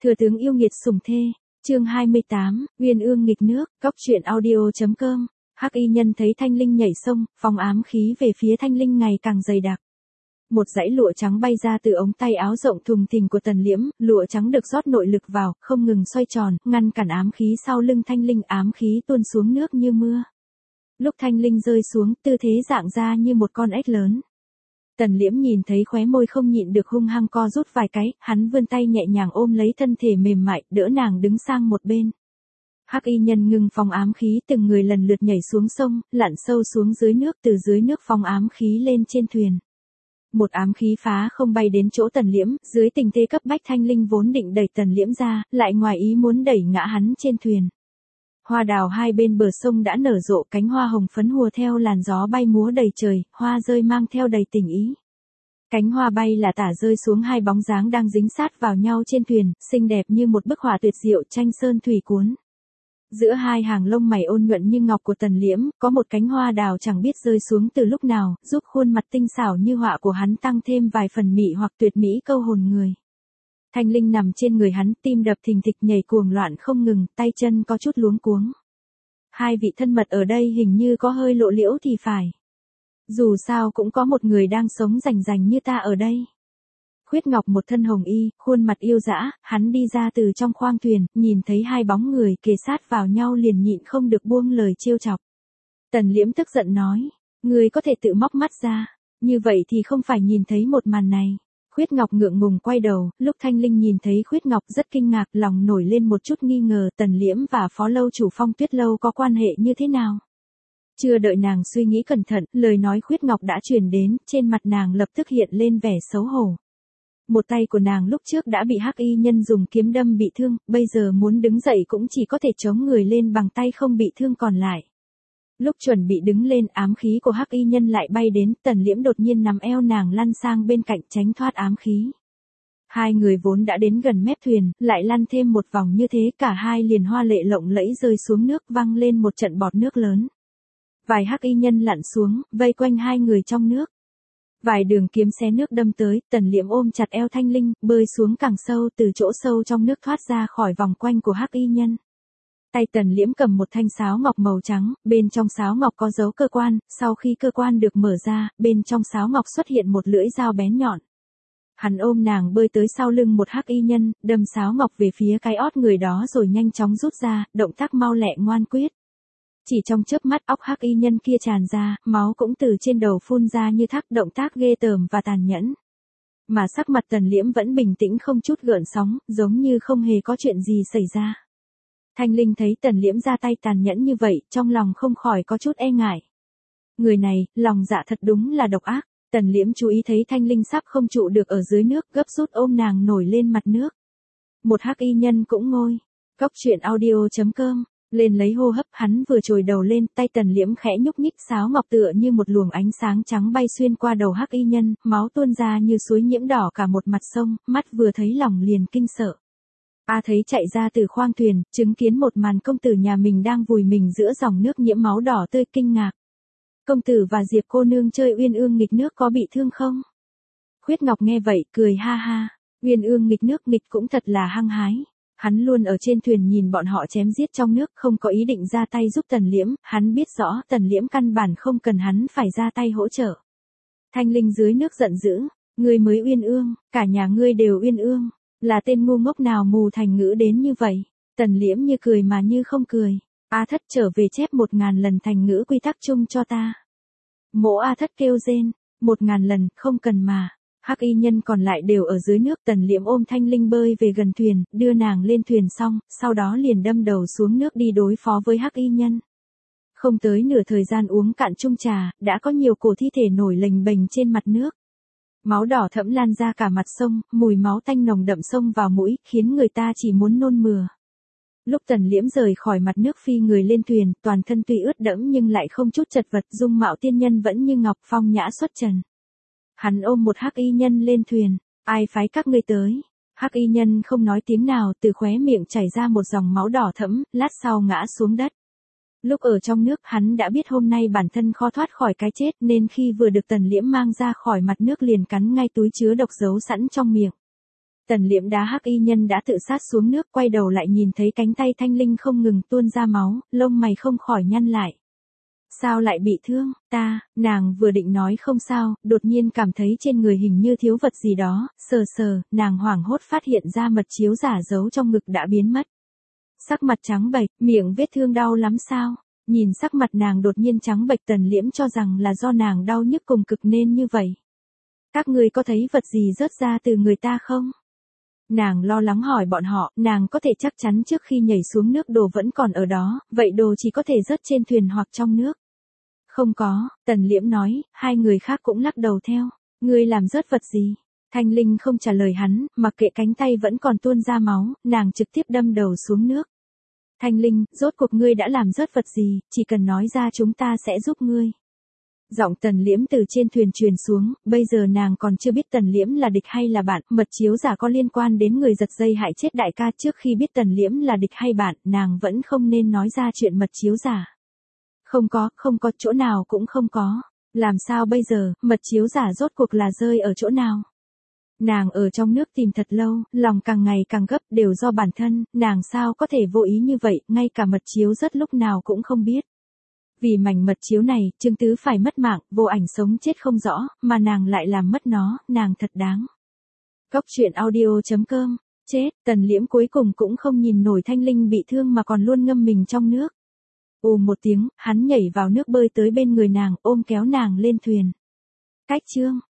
Thừa tướng yêu nghiệt sủng thê, chương 28, Uyên ương nghịch nước, góc truyện audio.com. Hắc y nhân thấy Thanh Linh nhảy sông, phong ám khí về phía Thanh Linh ngày càng dày đặc. Một dãy lụa trắng bay ra từ ống tay áo rộng thùng thình của Tần Liễm, lụa trắng được rót nội lực vào, không ngừng xoay tròn, ngăn cản ám khí sau lưng Thanh Linh, ám khí tuôn xuống nước như mưa. Lúc Thanh Linh rơi xuống, tư thế dạng ra như một con ếch lớn. Tần Liễm nhìn thấy khóe môi không nhịn được hung hăng co rút vài cái, hắn vươn tay nhẹ nhàng ôm lấy thân thể mềm mại, đỡ nàng đứng sang một bên. Hắc y nhân ngừng phong ám khí, từng người lần lượt nhảy xuống sông, lặn sâu xuống dưới nước, từ dưới nước phong ám khí lên trên thuyền. Một ám khí phá không bay đến chỗ Tần Liễm, dưới tình thế cấp bách Thanh Linh vốn định đẩy Tần Liễm ra, lại ngoài ý muốn đẩy ngã hắn trên thuyền. Hoa đào hai bên bờ sông đã nở rộ, cánh hoa hồng phấn hùa theo làn gió bay múa đầy trời, hoa rơi mang theo đầy tình ý. Cánh hoa bay là tả rơi xuống hai bóng dáng đang dính sát vào nhau trên thuyền, xinh đẹp như một bức họa tuyệt diệu tranh sơn thủy cuốn. Giữa hai hàng lông mày ôn nhuận như ngọc của Tần Liễm, có một cánh hoa đào chẳng biết rơi xuống từ lúc nào, giúp khuôn mặt tinh xảo như họa của hắn tăng thêm vài phần mị hoặc tuyệt mỹ câu hồn người. Thanh Linh nằm trên người hắn, tim đập thình thịch nhảy cuồng loạn không ngừng, tay chân có chút luống cuống. Hai vị thân mật ở đây hình như có hơi lộ liễu thì phải. Dù sao cũng có một người đang sống rành rành như ta ở đây. Khuyết Ngọc một thân hồng y, khuôn mặt yêu dã, hắn đi ra từ trong khoang thuyền, nhìn thấy hai bóng người kề sát vào nhau liền nhịn không được buông lời trêu chọc. Tần Liễm tức giận nói, người có thể tự móc mắt ra, như vậy thì không phải nhìn thấy một màn này. Khuyết Ngọc ngượng ngùng quay đầu, lúc Thanh Linh nhìn thấy Khuyết Ngọc rất kinh ngạc, lòng nổi lên một chút nghi ngờ Tần Liễm và phó lâu chủ Phong Tuyết Lâu có quan hệ như thế nào. Chưa đợi nàng suy nghĩ cẩn thận, lời nói Khuyết Ngọc đã truyền đến, trên mặt nàng lập tức hiện lên vẻ xấu hổ. Một tay của nàng lúc trước đã bị hắc y nhân dùng kiếm đâm bị thương, bây giờ muốn đứng dậy cũng chỉ có thể chống người lên bằng tay không bị thương còn lại. Lúc chuẩn bị đứng lên, ám khí của hắc y nhân lại bay đến, Tần Liễm đột nhiên nắm eo nàng lăn sang bên cạnh tránh thoát ám khí. Hai người vốn đã đến gần mép thuyền, lại lăn thêm một vòng như thế, cả hai liền hoa lệ lộng lẫy rơi xuống nước, văng lên một trận bọt nước lớn. Vài hắc y nhân lặn xuống, vây quanh hai người trong nước. Vài đường kiếm xé nước đâm tới, Tần Liễm ôm chặt eo Thanh Linh, bơi xuống càng sâu, từ chỗ sâu trong nước thoát ra khỏi vòng quanh của hắc y nhân. Tay Tần Liễm cầm một thanh sáo ngọc màu trắng, bên trong sáo ngọc có dấu cơ quan, sau khi cơ quan được mở ra, bên trong sáo ngọc xuất hiện một lưỡi dao bén nhọn. Hắn ôm nàng bơi tới sau lưng một hắc y nhân, đâm sáo ngọc về phía cái ót người đó rồi nhanh chóng rút ra, động tác mau lẹ ngoan quyết. Chỉ trong chớp mắt óc hắc y nhân kia tràn ra, máu cũng từ trên đầu phun ra như thác, động tác ghê tởm và tàn nhẫn. Mà sắc mặt Tần Liễm vẫn bình tĩnh không chút gợn sóng, giống như không hề có chuyện gì xảy ra. Thanh Linh thấy Tần Liễm ra tay tàn nhẫn như vậy, trong lòng không khỏi có chút e ngại. Người này, lòng dạ thật đúng là độc ác. Tần Liễm chú ý thấy Thanh Linh sắp không trụ được ở dưới nước, gấp rút ôm nàng nổi lên mặt nước. Một hắc y nhân cũng ngôi. Góc truyện audio.com. Lên lấy hô hấp, hắn vừa trồi đầu lên, tay Tần Liễm khẽ nhúc nhích, sáo ngọc tựa như một luồng ánh sáng trắng bay xuyên qua đầu hắc y nhân, máu tuôn ra như suối nhiễm đỏ cả một mặt sông, mắt vừa thấy lòng liền kinh sợ. Thấy chạy ra từ khoang thuyền, chứng kiến một màn công tử nhà mình đang vùi mình giữa dòng nước nhiễm máu đỏ tươi, kinh ngạc. Công tử và Diệp cô nương chơi uyên ương nghịch nước có bị thương không? Khuyết Ngọc nghe vậy, cười ha ha, uyên ương nghịch nước nghịch cũng thật là hăng hái. Hắn luôn ở trên thuyền nhìn bọn họ chém giết trong nước, không có ý định ra tay giúp Tần Liễm, hắn biết rõ Tần Liễm căn bản không cần hắn phải ra tay hỗ trợ. Thanh Linh dưới nước giận dữ, ngươi mới uyên ương, cả nhà ngươi đều uyên ương, là tên ngu ngốc nào mù thành ngữ đến như vậy. Tần Liễm như cười mà như không cười, A Thất trở về chép 1000 lần thành ngữ quy tắc chung cho ta. Mỗ A Thất kêu rên, 1000 lần, không cần mà. Hắc y nhân còn lại đều ở dưới nước, Tần Liễm ôm Thanh Linh bơi về gần thuyền, đưa nàng lên thuyền xong, sau đó liền đâm đầu xuống nước đi đối phó với hắc y nhân. Không tới nửa thời gian uống cạn chung trà, đã có nhiều cổ thi thể nổi lềnh bềnh trên mặt nước. Máu đỏ thẫm lan ra cả mặt sông, mùi máu tanh nồng đậm xông vào mũi, khiến người ta chỉ muốn nôn mửa. Lúc Tần Liễm rời khỏi mặt nước phi người lên thuyền, toàn thân tuy ướt đẫm nhưng lại không chút chật vật, dung mạo tiên nhân vẫn như ngọc, phong nhã xuất trần. Hắn ôm một hắc y nhân lên thuyền, ai phái các ngươi tới? Hắc y nhân không nói tiếng nào, từ khóe miệng chảy ra một dòng máu đỏ thẫm, lát sau ngã xuống đất. Lúc ở trong nước, hắn đã biết hôm nay bản thân khó thoát khỏi cái chết, nên khi vừa được Tần Liễm mang ra khỏi mặt nước liền cắn ngay túi chứa độc giấu sẵn trong miệng. Tần Liễm đá hắc y nhân đã tự sát xuống nước, quay đầu lại nhìn thấy cánh tay Thanh Linh không ngừng tuôn ra máu, lông mày không khỏi nhăn lại. Sao lại bị thương, nàng vừa định nói không sao, đột nhiên cảm thấy trên người hình như thiếu vật gì đó, sờ, nàng hoảng hốt phát hiện ra mật chiếu giả giấu trong ngực đã biến mất. Sắc mặt trắng bệch, miệng vết thương đau lắm sao? Nhìn sắc mặt nàng đột nhiên trắng bệch, Tần Liễm cho rằng là do nàng đau nhức cùng cực nên như vậy. Các ngươi có thấy vật gì rớt ra từ người ta không? Nàng lo lắng hỏi bọn họ, nàng có thể chắc chắn trước khi nhảy xuống nước đồ vẫn còn ở đó, vậy đồ chỉ có thể rớt trên thuyền hoặc trong nước. Không có, Tần Liễm nói, hai người khác cũng lắc đầu theo. Ngươi làm rớt vật gì? Thanh Linh không trả lời hắn, mặc kệ cánh tay vẫn còn tuôn ra máu, nàng trực tiếp đâm đầu xuống nước. Thanh Linh, rốt cuộc ngươi đã làm rớt vật gì, chỉ cần nói ra chúng ta sẽ giúp ngươi. Giọng Tần Liễm từ trên thuyền truyền xuống, bây giờ nàng còn chưa biết Tần Liễm là địch hay là bạn, mật chiếu giả có liên quan đến người giật dây hại chết đại ca. Trước khi biết Tần Liễm là địch hay bạn, nàng vẫn không nên nói ra chuyện mật chiếu giả. Không có, chỗ nào cũng không có. Làm sao bây giờ, mật chiếu giả rốt cuộc là rơi ở chỗ nào? Nàng ở trong nước tìm thật lâu, lòng càng ngày càng gấp, đều do bản thân, nàng sao có thể vô ý như vậy, ngay cả mật chiếu rớt lúc nào cũng không biết. Vì mảnh mật chiếu này, Trương Tứ phải mất mạng, Vô Ảnh sống chết không rõ, mà nàng lại làm mất nó, nàng thật đáng. Góc truyện audio.com, chết, Tần Liễm cuối cùng cũng không nhìn nổi Thanh Linh bị thương mà còn luôn ngâm mình trong nước. Một tiếng, hắn nhảy vào nước bơi tới bên người nàng, ôm kéo nàng lên thuyền. Cách chương